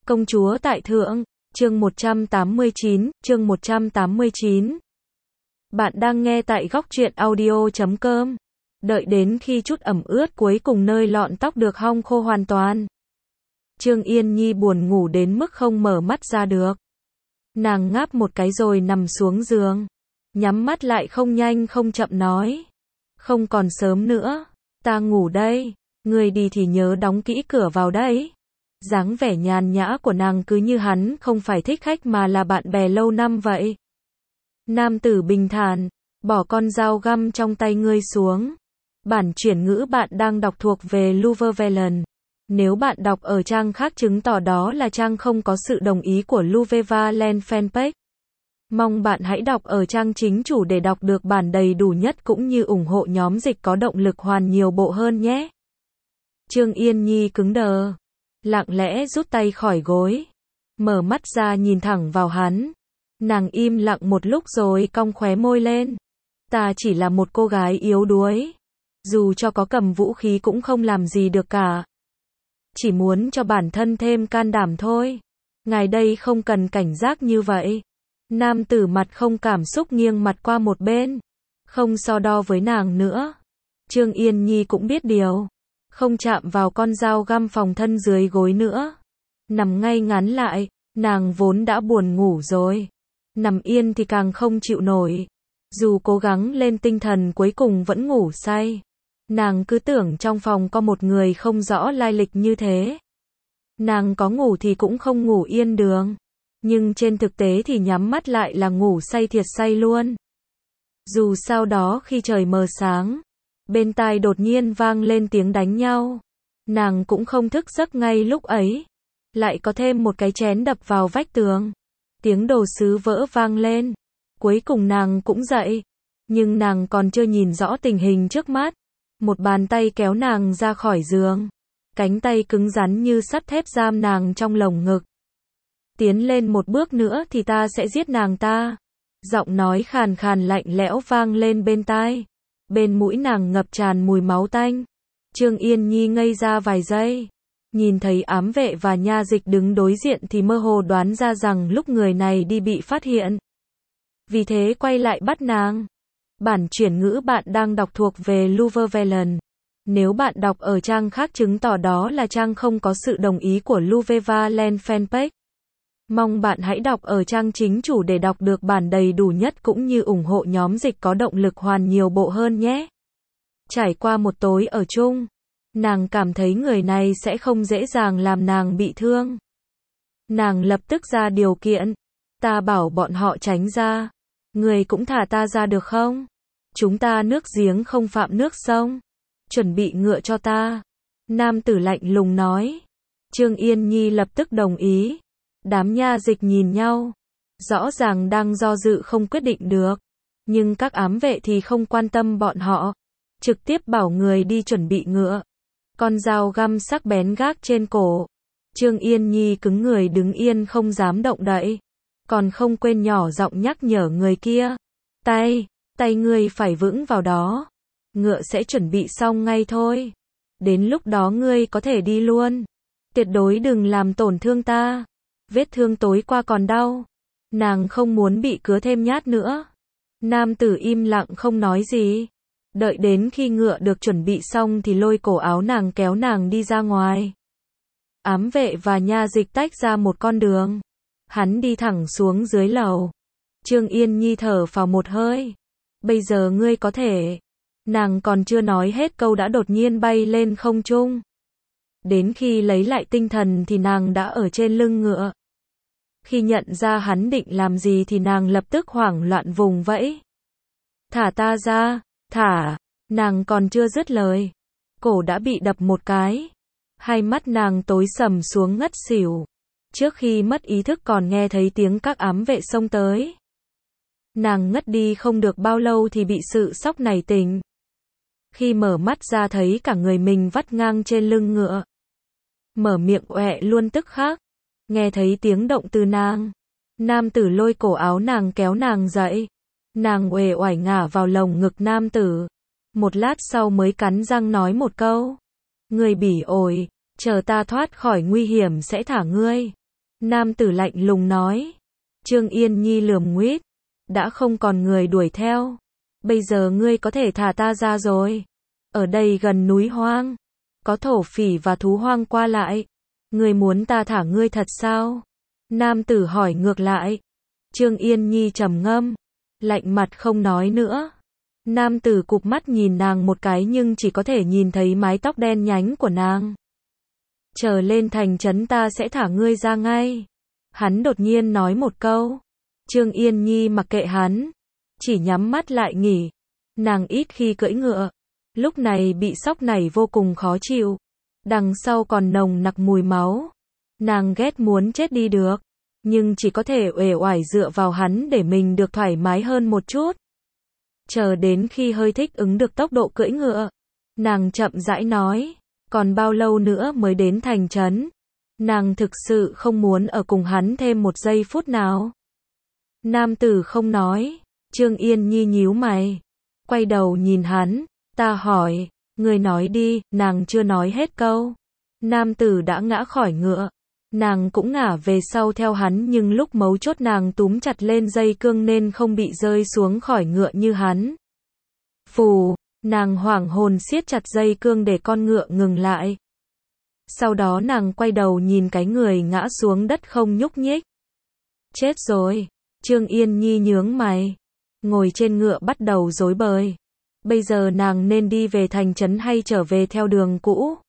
Công chúa tại thượng, chương 189. Bạn đang nghe tại góc truyện audio.com. Đợi đến khi chút ẩm ướt cuối cùng nơi lọn tóc được hong khô hoàn toàn. Trương Yên Nhi buồn ngủ đến mức không mở mắt ra được. Nàng ngáp một cái rồi nằm xuống giường. Nhắm mắt lại không nhanh không chậm nói. Không còn sớm nữa. Ta ngủ đây. Người đi thì nhớ đóng kỹ cửa vào đấy. Dáng vẻ nhàn nhã của nàng cứ như hắn không phải thích khách mà là bạn bè lâu năm vậy. Nam tử bình thản, bỏ con dao găm trong tay ngươi xuống. Bản chuyển ngữ bạn đang đọc thuộc về Louvre Velen. Nếu bạn đọc ở trang khác chứng tỏ đó là trang không có sự đồng ý của Louvre Valen fanpage. Mong bạn hãy đọc ở trang chính chủ để đọc được bản đầy đủ nhất cũng như ủng hộ nhóm dịch có động lực hoàn nhiều bộ hơn nhé. Trương Yên Nhi cứng đờ, lặng lẽ rút tay khỏi gối, mở mắt ra nhìn thẳng vào hắn. Nàng im lặng một lúc rồi cong khóe môi lên. Ta chỉ là một cô gái yếu đuối. Dù cho có cầm vũ khí cũng không làm gì được cả. Chỉ muốn cho bản thân thêm can đảm thôi. Ngài đây không cần cảnh giác như vậy. Nam tử mặt không cảm xúc nghiêng mặt qua một bên. Không so đo với nàng nữa. Trương Yên Nhi cũng biết điều. Không chạm vào con dao găm phòng thân dưới gối nữa. Nằm ngay ngắn lại. Nàng vốn đã buồn ngủ rồi. Nằm yên thì càng không chịu nổi. Dù cố gắng lên tinh thần cuối cùng vẫn ngủ say. Nàng cứ tưởng trong phòng có một người không rõ lai lịch như thế. Nàng có ngủ thì cũng không ngủ yên được. Nhưng trên thực tế thì nhắm mắt lại là ngủ say thiệt say luôn. Dù sau đó khi trời mờ sáng, bên tai đột nhiên vang lên tiếng đánh nhau. Nàng cũng không thức giấc ngay lúc ấy. Lại có thêm một cái chén đập vào vách tường. Tiếng đồ sứ vỡ vang lên. Cuối cùng nàng cũng dậy. Nhưng nàng còn chưa nhìn rõ tình hình trước mắt. Một bàn tay kéo nàng ra khỏi giường. Cánh tay cứng rắn như sắt thép giam nàng trong lồng ngực. Tiến lên một bước nữa thì ta sẽ giết nàng ta. Giọng nói khàn khàn lạnh lẽo vang lên bên tai. Bên mũi nàng ngập tràn mùi máu tanh. Trương Yên Nhi ngây ra vài giây. Nhìn thấy ám vệ và nha dịch đứng đối diện thì mơ hồ đoán ra rằng lúc người này đi bị phát hiện. Vì thế quay lại bắt nàng. Bản chuyển ngữ bạn đang đọc thuộc về Louvre Velen. Nếu bạn đọc ở trang khác chứng tỏ đó là trang không có sự đồng ý của Louvre Valen fanpage. Mong bạn hãy đọc ở trang chính chủ để đọc được bản đầy đủ nhất cũng như ủng hộ nhóm dịch có động lực hoàn nhiều bộ hơn nhé. Trải qua một tối ở chung, nàng cảm thấy người này sẽ không dễ dàng làm nàng bị thương. Nàng lập tức ra điều kiện. Ta bảo bọn họ tránh ra. Người cũng thả ta ra được không? Chúng ta nước giếng không phạm nước sông. Chuẩn bị ngựa cho ta. Nam tử lạnh lùng nói. Trương Yên Nhi lập tức đồng ý. Đám nha dịch nhìn nhau. Rõ ràng đang do dự không quyết định được. Nhưng các ám vệ thì không quan tâm bọn họ. Trực tiếp bảo người đi chuẩn bị ngựa. Con dao găm sắc bén gác trên cổ. Trương Yên Nhi cứng người đứng yên không dám động đậy. Còn không quên nhỏ giọng nhắc nhở người kia. Tay ngươi phải vững vào đó. Ngựa sẽ chuẩn bị xong ngay thôi. Đến lúc đó ngươi có thể đi luôn. Tuyệt đối đừng làm tổn thương ta. Vết thương tối qua còn đau. Nàng không muốn bị cứa thêm nhát nữa. Nam tử im lặng không nói gì. Đợi đến khi ngựa được chuẩn bị xong thì lôi cổ áo nàng kéo nàng đi ra ngoài. Ám vệ và nha dịch tách ra một con đường. Hắn đi thẳng xuống dưới lầu. Trương Yên Nhi thở phào một hơi. Bây giờ ngươi có thể. Nàng còn chưa nói hết câu đã đột nhiên bay lên không trung. Đến khi lấy lại tinh thần thì nàng đã ở trên lưng ngựa. Khi nhận ra hắn định làm gì thì nàng lập tức hoảng loạn vùng vẫy. Thả ta ra, thả. Nàng còn chưa dứt lời. Cổ đã bị đập một cái. Hai mắt nàng tối sầm xuống ngất xỉu. Trước khi mất ý thức còn nghe thấy tiếng các ám vệ xông tới. Nàng ngất đi không được bao lâu thì bị sự sốc này tỉnh. Khi mở mắt ra thấy cả người mình vắt ngang trên lưng ngựa. Mở miệng oẹ luôn tức khắc. Nghe thấy tiếng động từ nàng. Nam tử lôi cổ áo nàng kéo nàng dậy. Nàng uể oải ngả vào lồng ngực nam tử. Một lát sau mới cắn răng nói một câu. Ngươi bỉ ổi, chờ ta thoát khỏi nguy hiểm sẽ thả ngươi. Nam tử lạnh lùng nói. Trương Yên Nhi lườm nguýt. Đã không còn người đuổi theo. Bây giờ ngươi có thể thả ta ra rồi. Ở đây gần núi hoang. Có thổ phỉ và thú hoang qua lại. Ngươi muốn ta thả ngươi thật sao? Nam tử hỏi ngược lại. Trương Yên Nhi trầm ngâm. Lạnh mặt không nói nữa. Nam tử cụp mắt nhìn nàng một cái nhưng chỉ có thể nhìn thấy mái tóc đen nhánh của nàng. Chờ lên thành trấn ta sẽ thả ngươi ra ngay. Hắn đột nhiên nói một câu. Trương Yên Nhi mặc kệ hắn. Chỉ nhắm mắt lại nghỉ. Nàng ít khi cưỡi ngựa. Lúc này bị sóc này vô cùng khó chịu. Đằng sau còn nồng nặc mùi máu. Nàng ghét muốn chết đi được. Nhưng chỉ có thể uể oải dựa vào hắn để mình được thoải mái hơn một chút. Chờ đến khi hơi thích ứng được tốc độ cưỡi ngựa. Nàng chậm rãi nói. Còn bao lâu nữa mới đến thành trấn? Nàng thực sự không muốn ở cùng hắn thêm một giây phút nào. Nam tử không nói. Trương Yên Nhi nhíu mày. Quay đầu nhìn hắn. Ta hỏi. Ngươi nói đi. Nàng chưa nói hết câu. Nam tử đã ngã khỏi ngựa. Nàng cũng ngả về sau theo hắn nhưng lúc mấu chốt nàng túm chặt lên dây cương nên không bị rơi xuống khỏi ngựa như hắn. Phù, nàng hoảng hồn siết chặt dây cương để con ngựa ngừng lại. Sau đó nàng quay đầu nhìn cái người ngã xuống đất không nhúc nhích. Chết rồi. Trương Yên Nhi nhướng mày. Ngồi trên ngựa bắt đầu rối bời. Bây giờ nàng nên đi về thành trấn hay trở về theo đường cũ?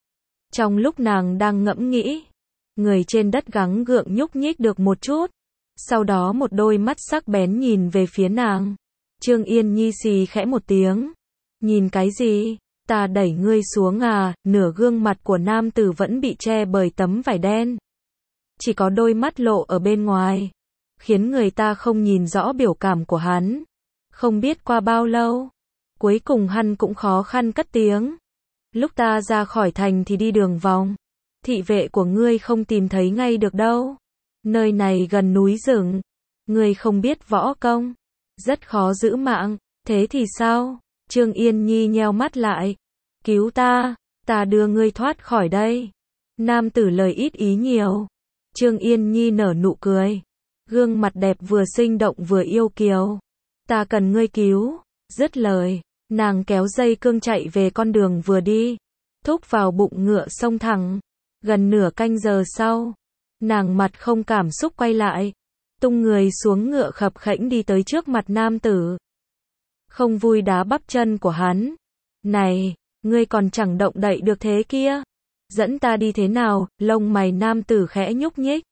Trong lúc nàng đang ngẫm nghĩ, người trên đất gắng gượng nhúc nhích được một chút. Sau đó một đôi mắt sắc bén nhìn về phía nàng. Trương Yên Nhi xì khẽ một tiếng. Nhìn cái gì? Ta đẩy ngươi xuống à? Nửa gương mặt của nam tử vẫn bị che bởi tấm vải đen. Chỉ có đôi mắt lộ ở bên ngoài. Khiến người ta không nhìn rõ biểu cảm của hắn. Không biết qua bao lâu. Cuối cùng hắn cũng khó khăn cất tiếng. Lúc ta ra khỏi thành thì đi đường vòng. Thị vệ của ngươi không tìm thấy ngay được đâu. Nơi này gần núi rừng. Ngươi không biết võ công. Rất khó giữ mạng. Thế thì sao? Trương Yên Nhi nheo mắt lại. Cứu ta. Ta đưa ngươi thoát khỏi đây. Nam tử lời ít ý nhiều. Trương Yên Nhi nở nụ cười. Gương mặt đẹp vừa sinh động vừa yêu kiều. Ta cần ngươi cứu. Dứt lời. Nàng kéo dây cương chạy về con đường vừa đi. Thúc vào bụng ngựa xông thẳng. Gần nửa canh giờ sau. Nàng mặt không cảm xúc quay lại. Tung người xuống ngựa khập khẽnh đi tới trước mặt nam tử. Không vui đá bắp chân của hắn. Này, ngươi còn chẳng động đậy được thế kia. Dẫn ta đi thế nào? Lông mày nam tử khẽ nhúc nhích.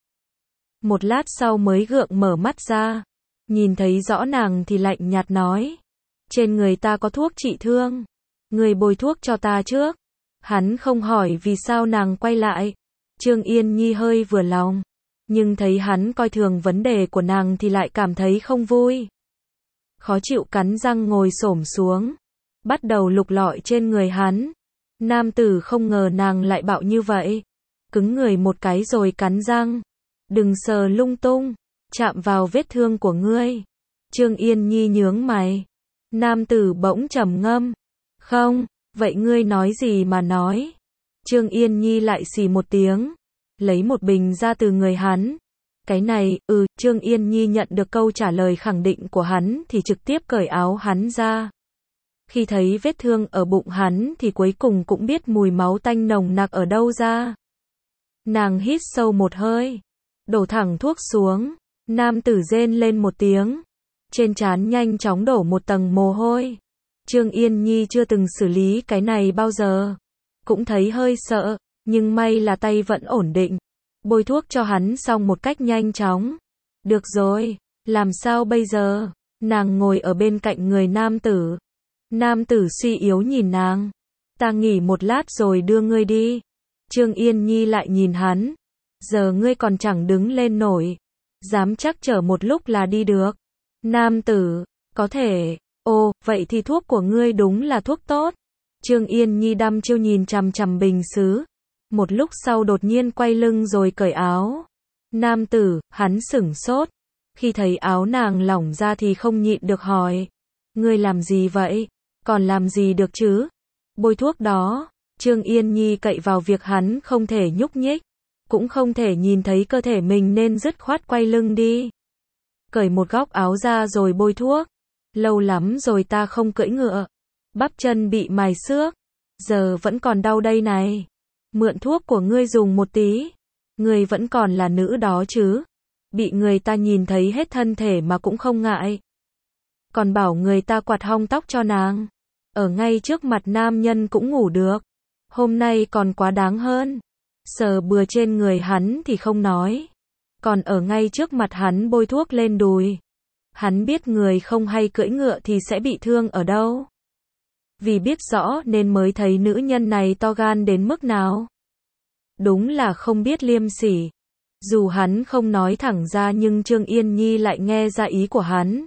Một lát sau mới gượng mở mắt ra. Nhìn thấy rõ nàng thì lạnh nhạt nói. Trên người ta có thuốc trị thương. Ngươi bôi thuốc cho ta trước. Hắn không hỏi vì sao nàng quay lại. Trương Yên Nhi hơi vừa lòng. Nhưng thấy hắn coi thường vấn đề của nàng thì lại cảm thấy không vui. Khó chịu cắn răng ngồi xổm xuống. Bắt đầu lục lọi trên người hắn. Nam tử không ngờ nàng lại bạo như vậy. Cứng người một cái rồi cắn răng. Đừng sờ lung tung. Chạm vào vết thương của ngươi. Trương Yên Nhi nhướng mày. Nam tử bỗng trầm ngâm. Không, vậy ngươi nói gì mà nói? Trương Yên Nhi lại xì một tiếng. Lấy một bình ra từ người hắn. Cái này, Trương Yên Nhi nhận được câu trả lời khẳng định của hắn thì trực tiếp cởi áo hắn ra. Khi thấy vết thương ở bụng hắn thì cuối cùng cũng biết mùi máu tanh nồng nặc ở đâu ra. Nàng hít sâu một hơi. Đổ thẳng thuốc xuống. Nam tử rên lên một tiếng. Trên trán nhanh chóng đổ một tầng mồ hôi. Trương Yên Nhi chưa từng xử lý cái này bao giờ. Cũng thấy hơi sợ, nhưng may là tay vẫn ổn định. Bôi thuốc cho hắn xong một cách nhanh chóng. Được rồi, làm sao bây giờ? Nàng ngồi ở bên cạnh người nam tử. Nam tử suy yếu nhìn nàng. Ta nghỉ một lát rồi đưa ngươi đi. Trương Yên Nhi lại nhìn hắn. Giờ ngươi còn chẳng đứng lên nổi. Dám chắc chở một lúc là đi được. Nam tử, có thể. Ồ, vậy thì thuốc của ngươi đúng là thuốc tốt. Trương Yên Nhi đăm chiêu nhìn chằm chằm bình sứ. Một lúc sau đột nhiên quay lưng rồi cởi áo. Nam tử, hắn sửng sốt. Khi thấy áo nàng lỏng ra thì không nhịn được hỏi. Ngươi làm gì vậy? Còn làm gì được chứ? Bôi thuốc đó. Trương Yên Nhi cậy vào việc hắn không thể nhúc nhích. cũng không thể nhìn thấy cơ thể mình nên dứt khoát quay lưng đi. Cởi một góc áo ra rồi bôi thuốc. Lâu lắm rồi ta không cưỡi ngựa. Bắp chân bị mài xước. Giờ vẫn còn đau đây này. Mượn thuốc của ngươi dùng một tí. Ngươi vẫn còn là nữ đó chứ. Bị người ta nhìn thấy hết thân thể mà cũng không ngại. Còn bảo người ta quạt hong tóc cho nàng. Ở ngay trước mặt nam nhân cũng ngủ được. Hôm nay còn quá đáng hơn. Sờ bừa trên người hắn thì không nói. Còn ở ngay trước mặt hắn bôi thuốc lên đùi. Hắn biết người không hay cưỡi ngựa thì sẽ bị thương ở đâu. Vì biết rõ nên mới thấy nữ nhân này to gan đến mức nào. Đúng là không biết liêm sỉ. Dù hắn không nói thẳng ra nhưng Trương Yên Nhi lại nghe ra ý của hắn.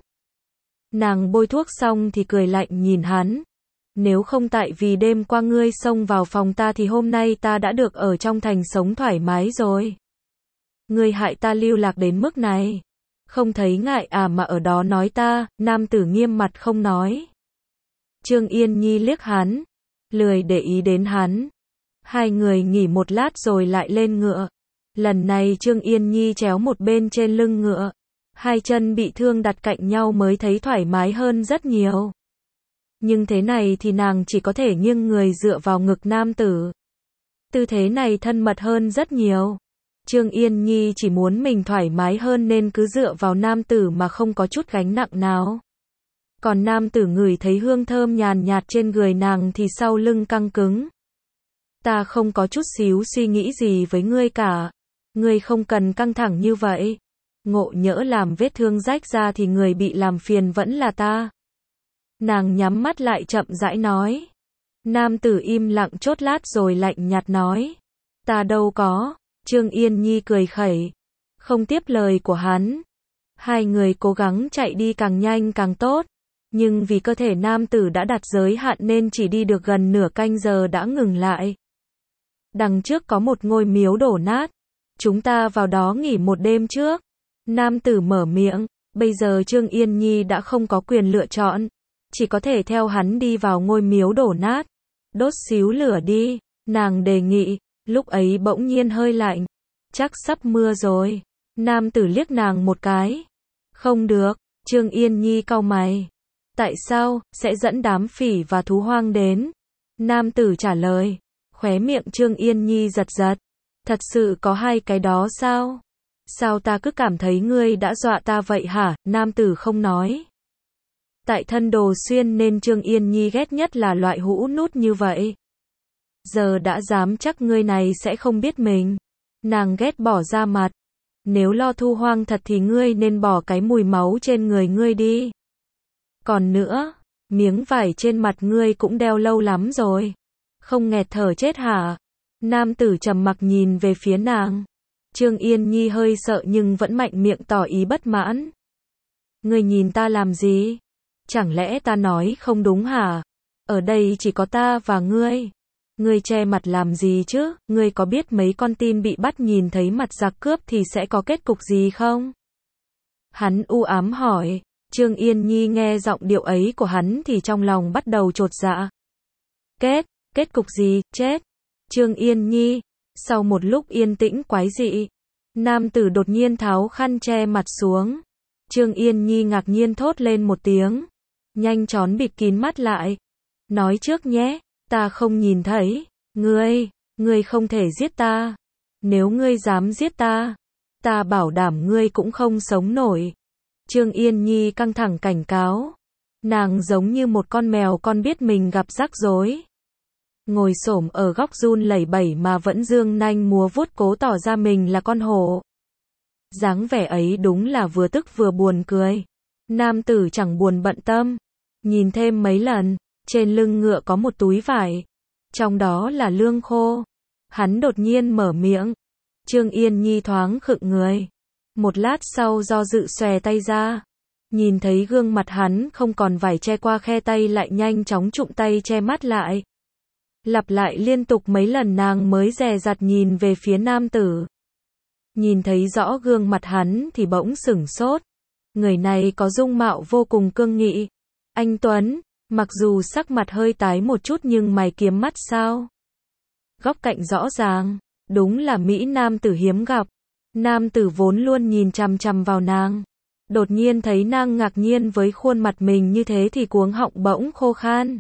Nàng bôi thuốc xong thì cười lạnh nhìn hắn. Nếu không tại vì đêm qua ngươi xông vào phòng ta thì hôm nay ta đã được ở trong thành sống thoải mái rồi. Ngươi hại ta lưu lạc đến mức này. Không thấy ngại à mà ở đó nói ta, nam tử nghiêm mặt không nói. Trương Yên Nhi liếc hắn, lười để ý đến hắn. Hai người nghỉ một lát rồi lại lên ngựa. Lần này Trương Yên Nhi chéo một bên trên lưng ngựa. Hai chân bị thương đặt cạnh nhau mới thấy thoải mái hơn rất nhiều. Nhưng thế này thì nàng chỉ có thể nghiêng người dựa vào ngực nam tử. Tư thế này thân mật hơn rất nhiều. Trương Yên Nhi chỉ muốn mình thoải mái hơn nên cứ dựa vào nam tử mà không có chút gánh nặng nào. Còn nam tử ngửi thấy hương thơm nhàn nhạt trên người nàng thì sau lưng căng cứng. Ta không có chút xíu suy nghĩ gì với ngươi cả. Ngươi không cần căng thẳng như vậy. Ngộ nhỡ làm vết thương rách ra thì người bị làm phiền vẫn là ta. Nàng nhắm mắt lại chậm rãi nói. Nam tử im lặng chốt lát rồi lạnh nhạt nói. Ta đâu có. Trương Yên Nhi cười khẩy. Không tiếp lời của hắn. Hai người cố gắng chạy đi càng nhanh càng tốt. Nhưng vì cơ thể nam tử đã đặt giới hạn nên chỉ đi được gần nửa canh giờ đã ngừng lại. Đằng trước có một ngôi miếu đổ nát. Chúng ta vào đó nghỉ một đêm trước. Nam tử mở miệng. Bây giờ Trương Yên Nhi đã không có quyền lựa chọn. Chỉ có thể theo hắn đi vào ngôi miếu đổ nát. Đốt xíu lửa đi. Nàng đề nghị. Lúc ấy bỗng nhiên hơi lạnh. Chắc sắp mưa rồi. Nam tử liếc nàng một cái. Không được. Trương Yên Nhi cau mày. Tại sao, sẽ dẫn đám phỉ và thú hoang đến? Nam tử trả lời. Khóe miệng Trương Yên Nhi giật giật. Thật sự có hai cái đó sao? Sao ta cứ cảm thấy ngươi đã dọa ta vậy hả? Nam tử không nói. Tại thân Đồ Xuyên nên Trương Yên Nhi ghét nhất là loại hũ nút như vậy. Giờ đã dám chắc ngươi này sẽ không biết mình. Nàng ghét bỏ ra mặt. Nếu lo thu hoang thật thì ngươi nên bỏ cái mùi máu trên người ngươi đi. Còn nữa, miếng vải trên mặt ngươi cũng đeo lâu lắm rồi. Không nghẹt thở chết hả? Nam tử trầm mặc nhìn về phía nàng. Trương Yên Nhi hơi sợ nhưng vẫn mạnh miệng tỏ ý bất mãn. Ngươi nhìn ta làm gì? Chẳng lẽ ta nói không đúng hả? Ở đây chỉ có ta và ngươi. Ngươi che mặt làm gì chứ? Ngươi có biết mấy con tin bị bắt nhìn thấy mặt giặc cướp thì sẽ có kết cục gì không? Hắn u ám hỏi. Trương Yên Nhi nghe giọng điệu ấy của hắn thì trong lòng bắt đầu chột dạ. Kết cục gì? Chết. Trương Yên Nhi. Sau một lúc yên tĩnh quái dị, nam tử đột nhiên tháo khăn che mặt xuống. Trương Yên Nhi ngạc nhiên thốt lên một tiếng. Nhanh chóng bịt kín mắt lại. Nói trước nhé, ta không nhìn thấy. Ngươi không thể giết ta. Nếu ngươi dám giết ta, ta bảo đảm ngươi cũng không sống nổi. Trương Yên Nhi căng thẳng cảnh cáo. Nàng giống như một con mèo con biết mình gặp rắc rối. Ngồi xổm ở góc run lẩy bẩy mà vẫn dương nanh múa vuốt cố tỏ ra mình là con hổ. Dáng vẻ ấy đúng là vừa tức vừa buồn cười. Nam tử chẳng buồn bận tâm. Nhìn thêm mấy lần, trên lưng ngựa có một túi vải. Trong đó là lương khô. Hắn đột nhiên mở miệng. Trương Yên Nhi thoáng khựng người. Một lát sau do dự xòe tay ra. Nhìn thấy gương mặt hắn không còn vải che qua khe tay lại nhanh chóng trụm tay che mắt lại. Lặp lại liên tục mấy lần nàng mới dè dặt nhìn về phía nam tử. Nhìn thấy rõ gương mặt hắn thì bỗng sửng sốt. Người này có dung mạo vô cùng cương nghị. Anh tuấn, mặc dù sắc mặt hơi tái một chút nhưng mày kiếm mắt sao? Góc cạnh rõ ràng, Đúng là Mỹ nam tử hiếm gặp. Nam tử vốn luôn nhìn chằm chằm vào nàng. Đột nhiên thấy nàng ngạc nhiên với khuôn mặt mình như thế thì cuống họng bỗng khô khan.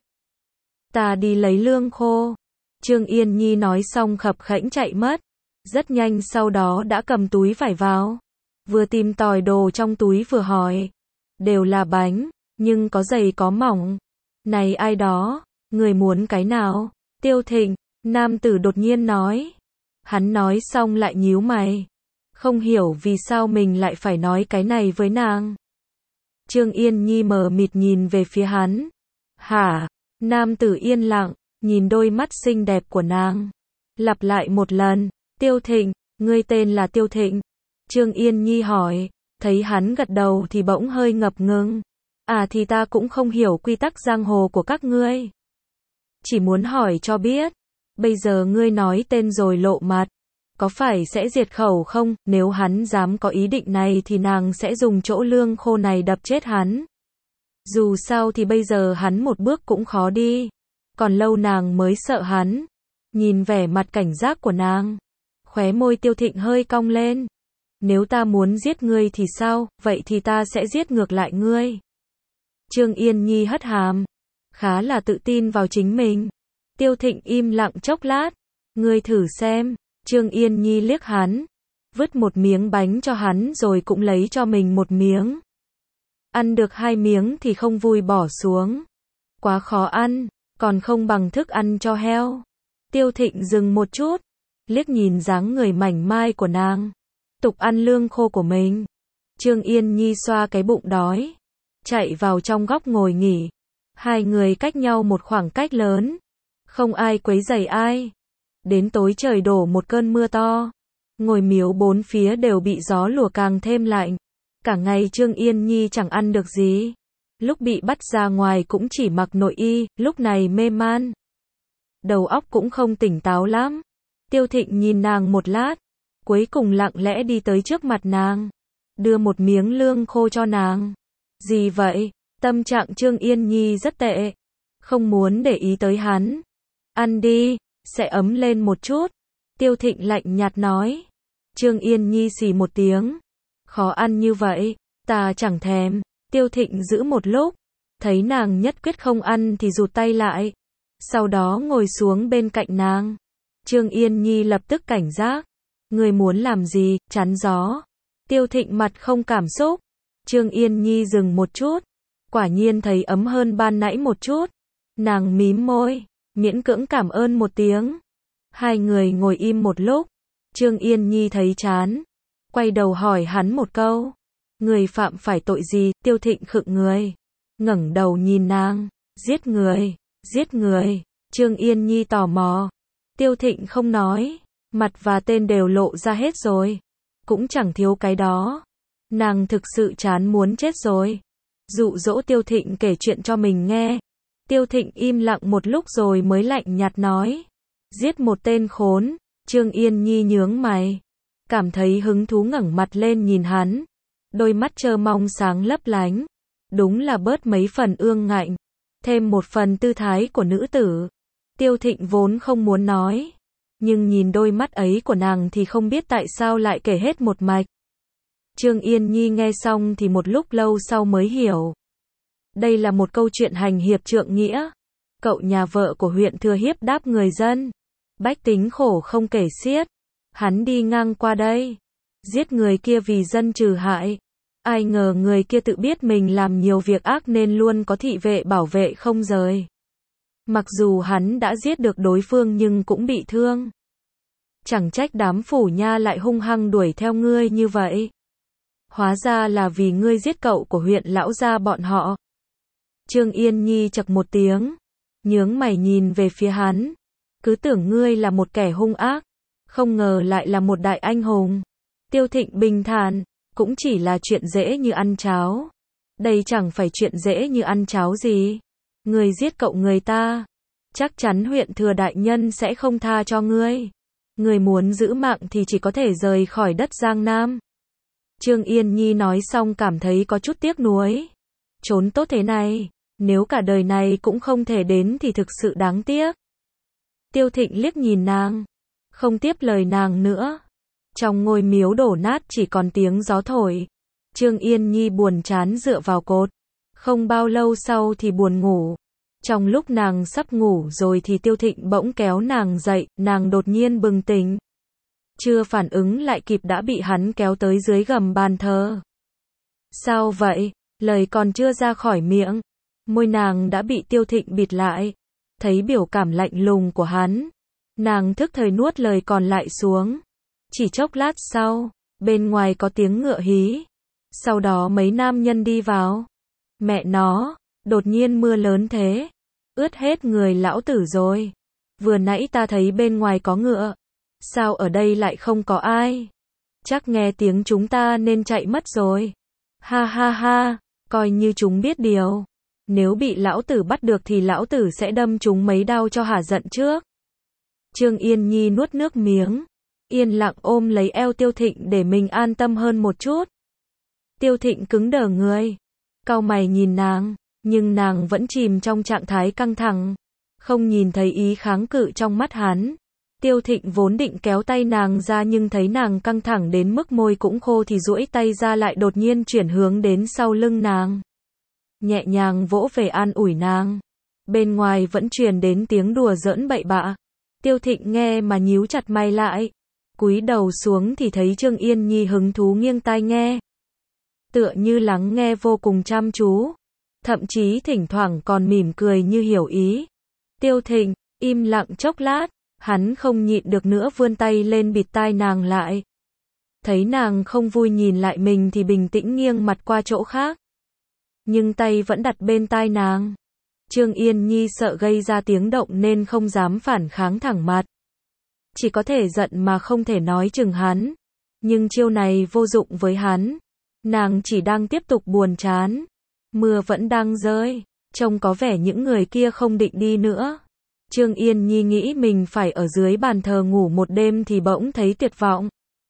Ta đi lấy lương khô. Trương Yên Nhi nói xong khập khẽnh chạy mất. Rất nhanh sau đó đã cầm túi vải vào. Vừa tìm tòi đồ trong túi vừa hỏi. Đều là bánh, nhưng có dày có mỏng. Này ai đó, người muốn cái nào? Tiêu Thịnh, nam tử đột nhiên nói. Hắn nói xong lại nhíu mày. Không hiểu vì sao mình lại phải nói cái này với nàng. Trương Yên Nhi mờ mịt nhìn về phía hắn. Hả? Nam tử yên lặng, nhìn đôi mắt xinh đẹp của nàng. Lặp lại một lần. Tiêu Thịnh, ngươi tên là Tiêu Thịnh. Trương Yên Nhi hỏi. Thấy hắn gật đầu thì bỗng hơi ngập ngừng. À thì ta cũng không hiểu quy tắc giang hồ của các ngươi. Chỉ muốn hỏi cho biết. Bây giờ ngươi nói tên rồi lộ mặt. Có phải sẽ diệt khẩu không? Nếu hắn dám có ý định này thì nàng sẽ dùng chỗ lương khô này đập chết hắn. Dù sao thì bây giờ hắn một bước cũng khó đi. Còn lâu nàng mới sợ hắn. Nhìn vẻ mặt cảnh giác của nàng. Khóe môi Tiêu Thịnh hơi cong lên. Nếu ta muốn giết ngươi thì sao? Vậy thì ta sẽ giết ngược lại ngươi. Trương Yên Nhi hất hàm. Khá là tự tin vào chính mình. Tiêu Thịnh im lặng chốc lát. Ngươi thử xem. Trương Yên Nhi liếc hắn. Vứt một miếng bánh cho hắn rồi cũng lấy cho mình một miếng. Ăn được 2 miếng thì không vui bỏ xuống. Quá khó ăn, còn không bằng thức ăn cho heo. Tiêu Thịnh dừng một chút. Liếc nhìn dáng người mảnh mai của nàng. Tục ăn lương khô của mình. Trương Yên Nhi xoa cái bụng đói. Chạy vào trong góc ngồi nghỉ. Hai người cách nhau một khoảng cách lớn. Không ai quấy rầy ai. Đến tối trời đổ một cơn mưa to. Ngôi miếu bốn phía đều bị gió lùa càng thêm lạnh. Cả ngày Trương Yên Nhi chẳng ăn được gì. Lúc bị bắt ra ngoài cũng chỉ mặc nội y, lúc này mê man. Đầu óc cũng không tỉnh táo lắm. Tiêu Thịnh nhìn nàng một lát. Cuối cùng lặng lẽ đi tới trước mặt nàng. Đưa một miếng lương khô cho nàng. Gì vậy? Tâm trạng Trương Yên Nhi rất tệ. Không muốn để ý tới hắn. Ăn đi, sẽ ấm lên một chút. Tiêu Thịnh lạnh nhạt nói. Trương Yên Nhi xì một tiếng. Khó ăn như vậy, ta chẳng thèm. Tiêu Thịnh giữ một lúc. Thấy nàng nhất quyết không ăn thì rụt tay lại. Sau đó ngồi xuống bên cạnh nàng. Trương Yên Nhi lập tức cảnh giác. Người muốn làm gì, chắn gió. Tiêu Thịnh mặt không cảm xúc. Trương Yên Nhi dừng một chút. Quả nhiên thấy ấm hơn ban nãy một chút. Nàng mím môi, miễn cưỡng cảm ơn một tiếng. Hai người ngồi im một lúc. Trương Yên Nhi thấy chán. Quay đầu hỏi hắn một câu. Người phạm phải tội gì? Tiêu Thịnh khựng người. Ngẩng đầu nhìn nàng. Giết người, giết người. Trương Yên Nhi tò mò. Tiêu Thịnh không nói. Mặt và tên đều lộ ra hết rồi. Cũng chẳng thiếu cái đó. Nàng thực sự chán muốn chết rồi. Dụ dỗ Tiêu Thịnh kể chuyện cho mình nghe. Tiêu Thịnh im lặng một lúc rồi mới lạnh nhạt nói. Giết một tên khốn. Trương Yên Nhi nhướng mày. Cảm thấy hứng thú ngẩng mặt lên nhìn hắn. Đôi mắt trơ mong sáng lấp lánh. Đúng là bớt mấy phần ương ngạnh. Thêm một phần tư thái của nữ tử. Tiêu Thịnh vốn không muốn nói. Nhưng nhìn đôi mắt ấy của nàng thì không biết tại sao lại kể hết một mạch. Trương Yên Nhi nghe xong thì một lúc lâu sau mới hiểu. Đây là một câu chuyện hành hiệp trượng nghĩa. Cậu nhà vợ của huyện Thừa hiếp đáp người dân. Bách tính khổ không kể xiết. Hắn đi ngang qua đây. Giết người kia vì dân trừ hại. Ai ngờ người kia tự biết mình làm nhiều việc ác nên luôn có thị vệ bảo vệ không rời. Mặc dù hắn đã giết được đối phương nhưng cũng bị thương. Chẳng trách đám phủ nha lại hung hăng đuổi theo ngươi như vậy. Hóa ra là vì ngươi giết cậu của huyện lão gia bọn họ. Trương Yên Nhi chậc một tiếng. Nhướng mày nhìn về phía hắn. Cứ tưởng ngươi là một kẻ hung ác. Không ngờ lại là một đại anh hùng. Tiêu Thịnh bình thản. Cũng chỉ là chuyện dễ như ăn cháo. Đây chẳng phải chuyện dễ như ăn cháo gì. Ngươi giết cậu người ta. Chắc chắn huyện Thừa đại nhân sẽ không tha cho ngươi. Ngươi muốn giữ mạng thì chỉ có thể rời khỏi đất Giang Nam. Trương Yên Nhi nói xong cảm thấy có chút tiếc nuối. Trốn tốt thế này, nếu cả đời này cũng không thể đến thì thực sự đáng tiếc. Tiêu Thịnh liếc nhìn nàng. không tiếp lời nàng nữa. Trong ngôi miếu đổ nát chỉ còn tiếng gió thổi. Trương Yên Nhi buồn chán dựa vào cột. Không bao lâu sau thì buồn ngủ. Trong lúc nàng sắp ngủ rồi thì Tiêu Thịnh bỗng kéo nàng dậy, nàng đột nhiên bừng tỉnh. Chưa phản ứng lại kịp đã bị hắn kéo tới dưới gầm bàn thờ. Sao vậy? Lời còn chưa ra khỏi miệng. Môi nàng đã bị Tiêu Thịnh bịt lại. Thấy biểu cảm lạnh lùng của hắn. Nàng thức thời nuốt lời còn lại xuống. Chỉ chốc lát sau, bên ngoài có tiếng ngựa hí. Sau đó mấy nam nhân đi vào. Mẹ nó, đột nhiên mưa lớn thế. Ướt hết người lão tử rồi. Vừa nãy ta thấy bên ngoài có ngựa. Sao ở đây lại không có ai? Chắc nghe tiếng chúng ta nên chạy mất rồi. Ha ha ha, coi như chúng biết điều. Nếu bị lão tử bắt được thì lão tử sẽ đâm chúng mấy đao cho hả giận trước. Trương Yên Nhi nuốt nước miếng. Yên lặng ôm lấy eo Tiêu Thịnh để mình an tâm hơn một chút. Tiêu Thịnh cứng đờ người. Cau mày nhìn nàng, nhưng nàng vẫn chìm trong trạng thái căng thẳng. Không nhìn thấy ý kháng cự trong mắt hắn. Tiêu Thịnh vốn định kéo tay nàng ra nhưng thấy nàng căng thẳng đến mức môi cũng khô thì duỗi tay ra lại đột nhiên chuyển hướng đến sau lưng nàng. Nhẹ nhàng vỗ về an ủi nàng. Bên ngoài vẫn truyền đến tiếng đùa giỡn bậy bạ. Tiêu Thịnh nghe mà nhíu chặt mày lại. Cúi đầu xuống thì thấy Trương Yên Nhi hứng thú nghiêng tai nghe. Tựa như lắng nghe vô cùng chăm chú. Thậm chí thỉnh thoảng còn mỉm cười như hiểu ý. Tiêu Thịnh, im lặng chốc lát. Hắn không nhịn được nữa vươn tay lên bịt tai nàng lại. Thấy nàng không vui nhìn lại mình thì bình tĩnh nghiêng mặt qua chỗ khác. Nhưng tay vẫn đặt bên tai nàng. Trương Yên Nhi sợ gây ra tiếng động nên không dám phản kháng thẳng mặt. Chỉ có thể giận mà không thể nói chừng hắn. Nhưng chiêu này vô dụng với hắn. Nàng chỉ đang tiếp tục buồn chán. Mưa vẫn đang rơi. Trông có vẻ những người kia không định đi nữa. Trương Yên Nhi nghĩ mình phải ở dưới bàn thờ ngủ một đêm thì bỗng thấy tuyệt vọng.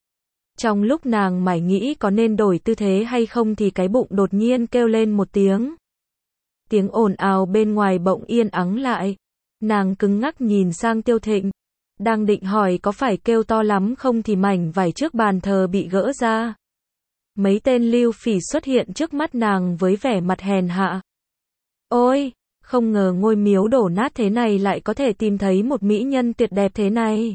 Trong lúc nàng mải nghĩ có nên đổi tư thế hay không thì cái bụng đột nhiên kêu lên một tiếng. Tiếng ồn ào bên ngoài bỗng yên ắng lại. Nàng cứng ngắc nhìn sang Tiêu Thịnh. Đang định hỏi có phải kêu to lắm không thì mảnh vải trước bàn thờ bị gỡ ra. Mấy tên lưu phỉ xuất hiện trước mắt nàng với vẻ mặt hèn hạ. Ôi! Không ngờ ngôi miếu đổ nát thế này lại có thể tìm thấy một mỹ nhân tuyệt đẹp thế này.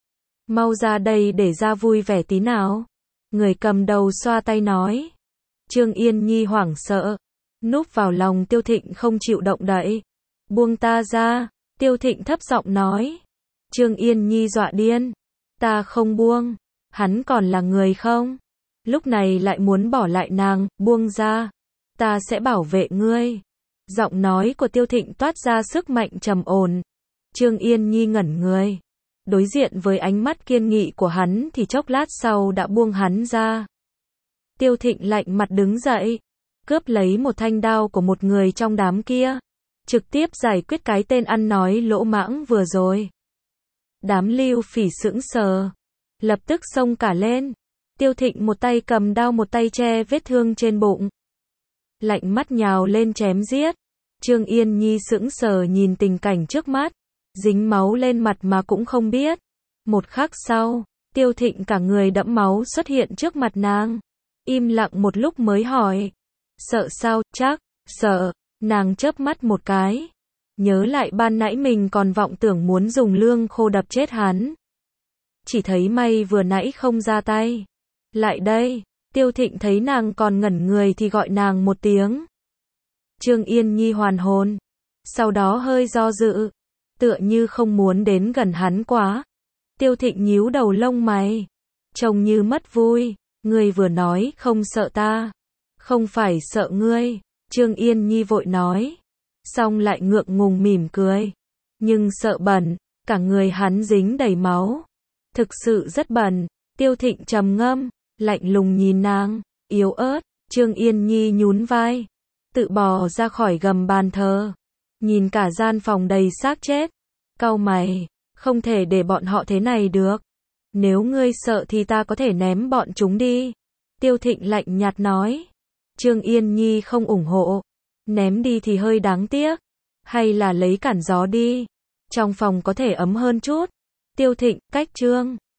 Mau ra đây để ra vui vẻ tí nào. Người cầm đầu xoa tay nói. Trương Yên Nhi hoảng sợ. Núp vào lòng Tiêu Thịnh không chịu động đậy. Buông ta ra. Tiêu Thịnh thấp giọng nói. Trương Yên Nhi dọa điên. Ta không buông. Hắn còn là người không? Lúc này lại muốn bỏ lại nàng. Buông ra. Ta sẽ bảo vệ ngươi. Giọng nói của Tiêu Thịnh toát ra sức mạnh trầm ổn. Trương Yên Nhi ngẩn người. Đối diện với ánh mắt kiên nghị của hắn thì chốc lát sau đã buông hắn ra. Tiêu Thịnh lạnh mặt đứng dậy. Cướp lấy một thanh đao của một người trong đám kia. Trực tiếp giải quyết cái tên ăn nói lỗ mãng vừa rồi. Đám lưu phỉ sững sờ. Lập tức xông cả lên. Tiêu Thịnh một tay cầm đao một tay che vết thương trên bụng. Lạnh mắt nhào lên chém giết. Trương Yên Nhi sững sờ nhìn tình cảnh trước mắt. Dính máu lên mặt mà cũng không biết. Một khắc sau, Tiêu Thịnh cả người đẫm máu xuất hiện trước mặt nàng. Im lặng một lúc mới hỏi. Sợ sao? Chắc, sợ. Nàng chớp mắt một cái. Nhớ lại ban nãy mình còn vọng tưởng muốn dùng lương khô đập chết hắn. Chỉ thấy may vừa nãy không ra tay. Lại đây. Tiêu Thịnh thấy nàng còn ngẩn người thì gọi nàng một tiếng. Trương Yên Nhi hoàn hồn. Sau đó hơi do dự. Tựa như không muốn đến gần hắn quá. Tiêu Thịnh nhíu đầu lông mày. Trông như mất vui. Ngươi vừa nói không sợ ta. Không phải sợ ngươi. Trương Yên Nhi vội nói. Xong lại ngượng ngùng mỉm cười. Nhưng sợ bẩn. Cả người hắn dính đầy máu. Thực sự rất bẩn. Tiêu Thịnh trầm ngâm. Lạnh lùng nhìn nàng. Yếu ớt. Trương Yên Nhi nhún vai. Tự bò ra khỏi gầm bàn thờ. Nhìn cả gian phòng đầy xác chết. Cau mày. Không thể để bọn họ thế này được. Nếu ngươi sợ thì ta có thể ném bọn chúng đi. Tiêu Thịnh lạnh nhạt nói. Trương Yên Nhi không ủng hộ. Ném đi thì hơi đáng tiếc. Hay là lấy cản gió đi. Trong phòng có thể ấm hơn chút. Tiêu Thịnh, cách chương